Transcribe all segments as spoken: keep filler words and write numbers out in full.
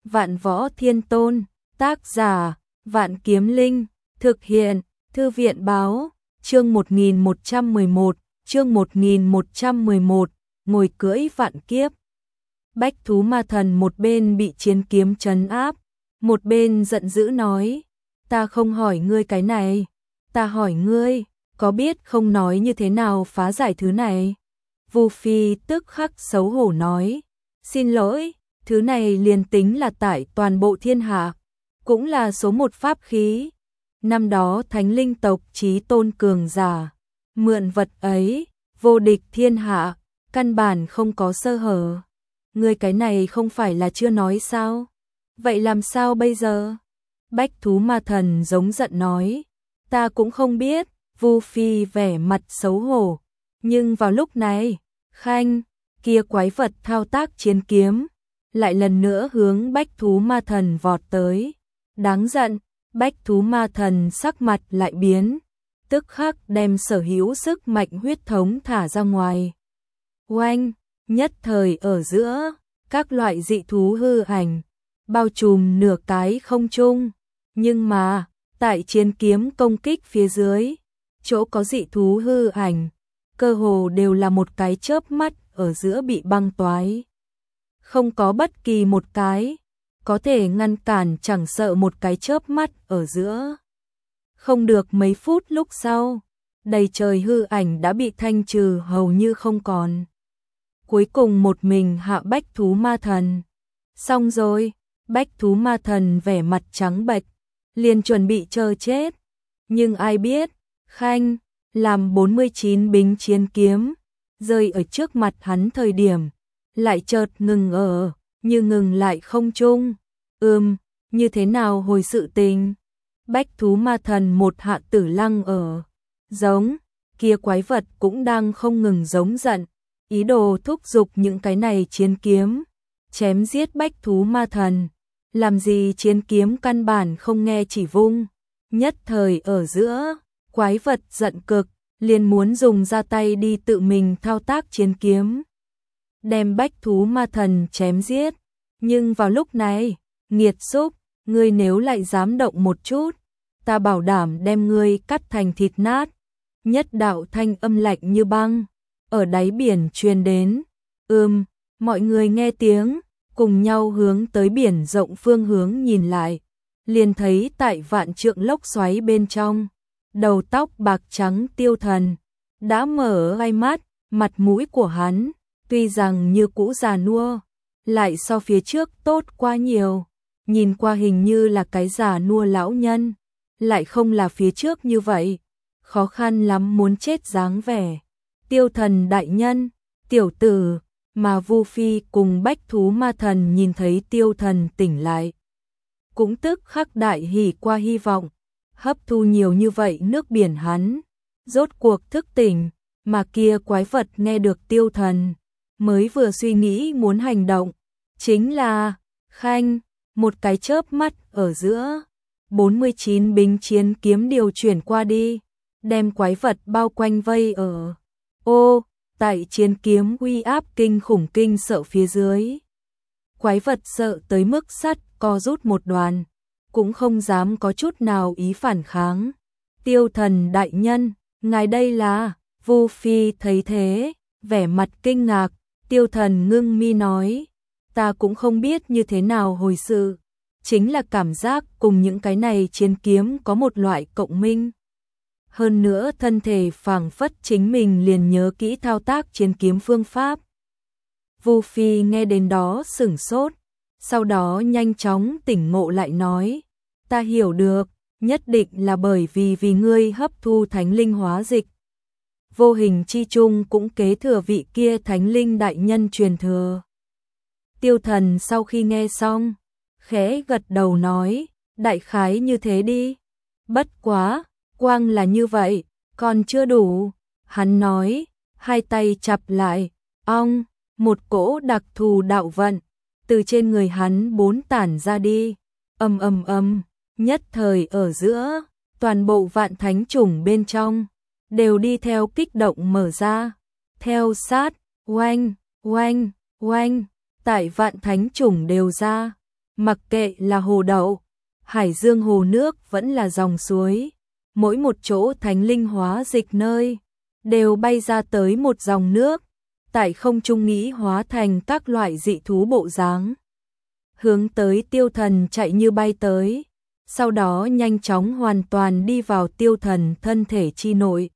Vạn Võ Thiên Tôn, tác giả, Vạn Kiếm Linh, thực hiện, Thư viện báo, chương một nghìn một trăm mười một, chương một nghìn một trăm mười một, ngồi cưỡi vạn kiếp. Bách thú ma thần một bên bị chiến kiếm trấn áp, một bên giận dữ nói, ta không hỏi ngươi cái này, ta hỏi ngươi, có biết không nói như thế nào phá giải thứ này? Vu Phi tức khắc xấu hổ nói, xin lỗi, thứ này liền tính là tại toàn bộ thiên hạ, cũng là số một pháp khí. Năm đó thánh linh tộc chí tôn cường giả, mượn vật ấy, vô địch thiên hạ, căn bản không có sơ hở. Ngươi cái này không phải là chưa nói sao? Vậy làm sao bây giờ? Bách thú ma thần giống giận nói, ta cũng không biết. Vu Phi vẻ mặt xấu hổ, nhưng vào lúc này, khanh, kia quái vật thao tác chiến kiếm, lại lần nữa hướng bách thú ma thần vọt tới. Đáng giận, bách thú ma thần sắc mặt lại biến, tức khắc đem sở hữu sức mạnh huyết thống thả ra ngoài. Oanh, nhất thời ở giữa, các loại dị thú hư ảnh, bao trùm nửa cái không trung, nhưng mà, tại chiến kiếm công kích phía dưới, chỗ có dị thú hư ảnh, cơ hồ đều là một cái chớp mắt ở giữa bị băng toái. Không có bất kỳ một cái có thể ngăn cản, chẳng sợ một cái chớp mắt ở giữa. Không được mấy phút lúc sau, đầy trời hư ảnh đã bị thanh trừ hầu như không còn. Cuối cùng một mình hạ bách thú ma thần. Xong rồi, bách thú ma thần vẻ mặt trắng bệch, liền chuẩn bị chờ chết. Nhưng ai biết, khanh, làm bốn mươi chín bính chiến kiếm, rơi ở trước mặt hắn thời điểm, lại chợt ngừng ở, như ngừng lại không trung. Ừm, như thế nào hồi sự tình? Bách thú ma thần một hạ tử lăng ở. Giống, kia quái vật cũng đang không ngừng giống giận, ý đồ thúc giục những cái này chiến kiếm, chém giết bách thú ma thần. Làm gì chiến kiếm căn bản không nghe chỉ vung. Nhất thời ở giữa, quái vật giận cực, liền muốn dùng ra tay đi tự mình thao tác chiến kiếm, đem bách thú ma thần chém giết. Nhưng vào lúc này, nghiệt xúc, ngươi nếu lại dám động một chút, ta bảo đảm đem ngươi cắt thành thịt nát. Nhất đạo thanh âm lạnh như băng, ở đáy biển truyền đến. Ừm, mọi người nghe tiếng, cùng nhau hướng tới biển rộng phương hướng nhìn lại, liền thấy tại vạn trượng lốc xoáy bên trong, đầu tóc bạc trắng Tiêu Thần đã mở hai mắt, mặt mũi của hắn tuy rằng như cũ già nua, lại so phía trước tốt quá nhiều. Nhìn qua hình như là cái già nua lão nhân, lại không là phía trước như vậy, khó khăn lắm muốn chết dáng vẻ. Tiêu Thần đại nhân, tiểu tử. Mà Vu Phi cùng bách thú ma thần nhìn thấy Tiêu Thần tỉnh lại, cũng tức khắc đại hỉ qua hy vọng, hấp thu nhiều như vậy nước biển hắn, rốt cuộc thức tỉnh. Mà kia quái vật nghe được Tiêu Thần, mới vừa suy nghĩ muốn hành động, chính là, khanh, một cái chớp mắt ở giữa, bốn mươi chín bính chiến kiếm điều chuyển qua đi, đem quái vật bao quanh vây ở. Ô, tại chiến kiếm uy áp kinh khủng kinh sợ phía dưới, quái vật sợ tới mức sắt co rút một đoàn, cũng không dám có chút nào ý phản kháng. Tiêu Thần đại nhân, ngài đây là? Vu Phi thấy thế, vẻ mặt kinh ngạc. Tiêu Thần ngưng mi nói, ta cũng không biết như thế nào hồi sự, chính là cảm giác cùng những cái này chiến kiếm có một loại cộng minh. Hơn nữa thân thể phảng phất chính mình liền nhớ kỹ thao tác chiến kiếm phương pháp. Vu Phi nghe đến đó sửng sốt, sau đó nhanh chóng tỉnh ngộ lại nói, ta hiểu được, nhất định là bởi vì vì ngươi hấp thu thánh linh hóa dịch, vô hình chi chung cũng kế thừa vị kia thánh linh đại nhân truyền thừa. Tiêu Thần sau khi nghe xong, khẽ gật đầu nói, đại khái như thế đi. Bất quá, quang là như vậy, còn chưa đủ. Hắn nói, hai tay chặp lại, ong, một cỗ đặc thù đạo vận, từ trên người hắn bốn tản ra đi. Ầm ầm ầm, nhất thời ở giữa, toàn bộ vạn thánh chủng bên trong đều đi theo kích động mở ra. Theo sát, oanh, oanh, oanh, tại vạn thánh chủng đều ra, Mặc kệ là hồ đậu, hải dương hồ nước vẫn là dòng suối, mỗi một chỗ thánh linh hóa dịch nơi, đều bay ra tới một dòng nước, tại không trung nghĩ hóa thành các loại dị thú bộ dáng. Hướng tới Tiêu Thần chạy như bay tới, sau đó nhanh chóng hoàn toàn đi vào Tiêu Thần thân thể chi nội.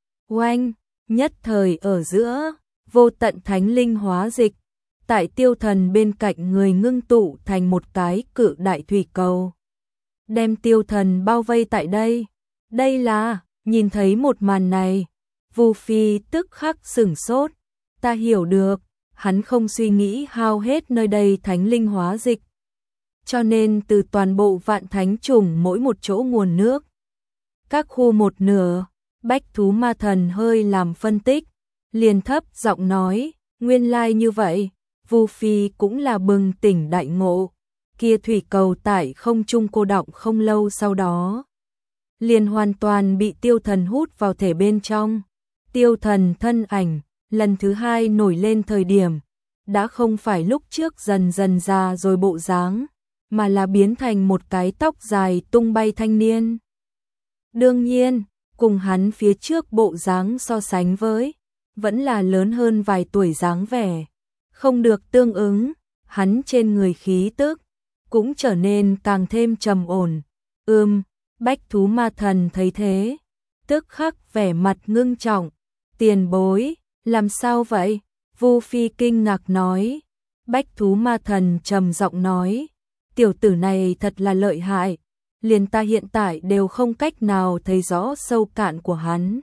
Oanh, nhất thời ở giữa, vô tận thánh linh hóa dịch, tại Tiêu Thần bên cạnh người ngưng tụ thành một cái cự đại thủy cầu. Đem Tiêu Thần bao vây tại đây. Đây là, nhìn thấy một màn này, Vu Phi tức khắc sửng sốt, ta hiểu được, hắn không suy nghĩ hao hết nơi đây thánh linh hóa dịch. Cho nên từ toàn bộ vạn thánh trùng mỗi một chỗ nguồn nước, các khu một nửa, Bách Thú Ma Thần hơi làm phân tích, liền thấp giọng nói, nguyên lai như vậy, Vu Phi cũng là bừng tỉnh đại ngộ, kia thủy cầu tại không trung cô đọng không lâu sau đó. Liền hoàn toàn bị Tiêu Thần hút vào thể bên trong. Tiêu Thần thân ảnh, lần thứ hai nổi lên thời điểm, đã không phải lúc trước dần dần già rồi bộ dáng, mà là biến thành một cái tóc dài tung bay thanh niên. Đương nhiên, cùng hắn phía trước bộ dáng so sánh với, vẫn là lớn hơn vài tuổi dáng vẻ. Không được tương ứng, hắn trên người khí tức, cũng trở nên càng thêm trầm ổn. Ưm, Bách Thú Ma Thần thấy thế, tức khắc vẻ mặt ngưng trọng. Tiền bối, làm sao vậy? Vu Phi kinh ngạc nói. Bách Thú Ma Thần trầm giọng nói, tiểu tử này thật là lợi hại, liền ta hiện tại đều không cách nào thấy rõ sâu cạn của hắn.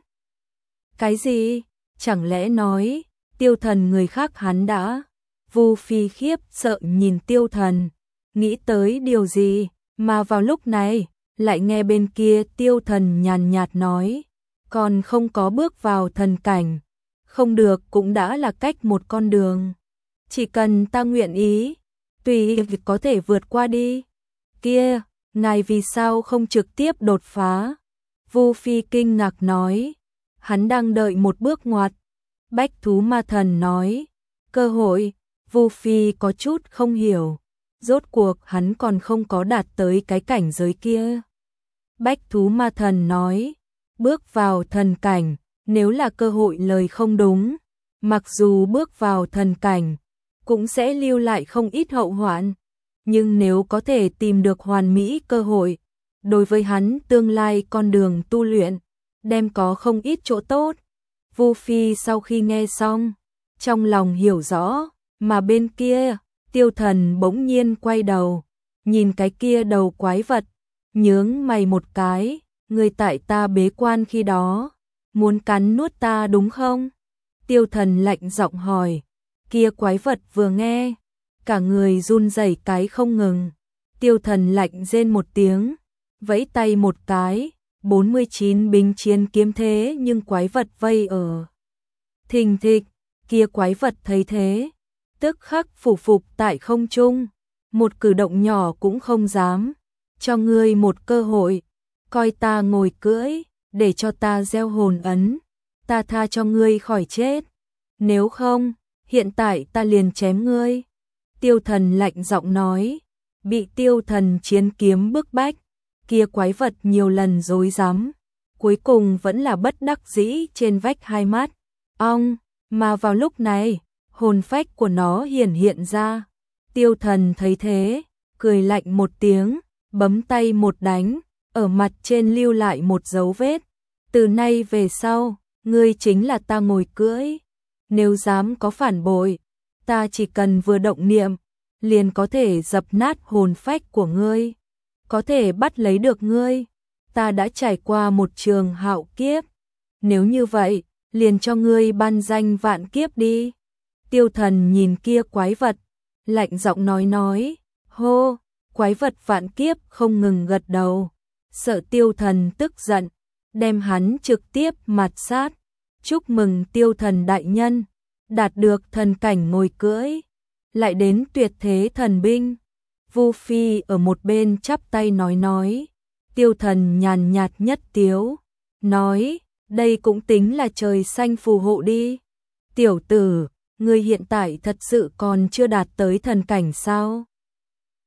Cái gì? Chẳng lẽ nói, Tiêu Thần người khác hắn đã? Vu Phi khiếp sợ nhìn Tiêu Thần, nghĩ tới điều gì, mà vào lúc này, lại nghe bên kia Tiêu Thần nhàn nhạt nói, còn không có bước vào thần cảnh, không được cũng đã là cách một con đường. Chỉ cần ta nguyện ý, tùy việc có thể vượt qua đi. Kia, ngài vì sao không trực tiếp đột phá? Vu Phi kinh ngạc nói, hắn đang đợi một bước ngoặt. Bách Thú Ma Thần nói, cơ hội. Vu Phi có chút không hiểu, rốt cuộc hắn còn không có đạt tới cái cảnh giới kia. Bách Thú Ma Thần nói, bước vào thần cảnh, nếu là cơ hội lời không đúng, mặc dù bước vào thần cảnh, cũng sẽ lưu lại không ít hậu hoạn, nhưng nếu có thể tìm được hoàn mỹ cơ hội, đối với hắn tương lai con đường tu luyện, đem có không ít chỗ tốt. Vu Phi sau khi nghe xong, trong lòng hiểu rõ, mà bên kia, Tiêu Thần bỗng nhiên quay đầu, nhìn cái kia đầu quái vật, nhướng mày một cái, người tại ta bế quan khi đó, muốn cắn nuốt ta đúng không? Tiêu Thần lạnh giọng hỏi, kia quái vật vừa nghe, cả người run rẩy cái không ngừng. Tiêu Thần lạnh rên một tiếng, vẫy tay một cái, bốn mươi chín binh chiến kiếm thế nhưng quái vật vây ở. Thình thịch, kia quái vật thấy thế, tức khắc phủ phục tại không trung, một cử động nhỏ cũng không dám, cho ngươi một cơ hội, coi ta ngồi cưỡi, để cho ta gieo hồn ấn, ta tha cho ngươi khỏi chết, nếu không, hiện tại ta liền chém ngươi. Tiêu Thần lạnh giọng nói, bị Tiêu Thần chiến kiếm bức bách, kia quái vật nhiều lần dối dám, cuối cùng vẫn là bất đắc dĩ trên vách hai mắt, ong, mà vào lúc này, hồn phách của nó hiển hiện ra. Tiêu Thần thấy thế, cười lạnh một tiếng, bấm tay một đánh, ở mặt trên lưu lại một dấu vết. Từ nay về sau, ngươi chính là ta ngồi cưỡi. Nếu dám có phản bội, ta chỉ cần vừa động niệm, liền có thể dập nát hồn phách của ngươi, có thể bắt lấy được ngươi. Ta đã trải qua một trường hạo kiếp, nếu như vậy, liền cho ngươi ban danh vạn kiếp đi. Tiêu Thần nhìn kia quái vật, lạnh giọng nói nói, hô, quái vật vạn kiếp không ngừng gật đầu, sợ Tiêu Thần tức giận, đem hắn trực tiếp mạt sát. Chúc mừng Tiêu Thần đại nhân, đạt được thần cảnh ngồi cưỡi, lại đến tuyệt thế thần binh. Vu Phi ở một bên chắp tay nói nói, Tiêu Thần nhàn nhạt nhất tiếu, nói, đây cũng tính là trời xanh phù hộ đi. Tiểu tử, ngươi hiện tại thật sự còn chưa đạt tới thần cảnh sao?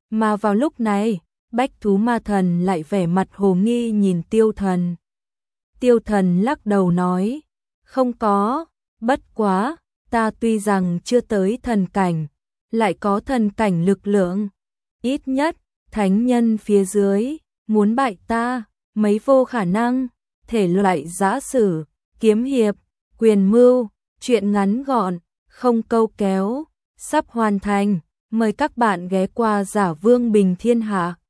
Mà vào lúc này, Bách Thú Ma Thần lại vẻ mặt hồ nghi nhìn Tiêu Thần. Tiêu Thần lắc đầu nói, không có, bất quá, ta tuy rằng chưa tới thần cảnh, lại có thần cảnh lực lượng. Ít nhất, thánh nhân phía dưới, muốn bại ta, mấy vô khả năng, thể loại giã sử, kiếm hiệp, quyền mưu, chuyện ngắn gọn, không câu kéo, sắp hoàn thành. Mời các bạn ghé qua Giả Vương Bình Thiên Hạ.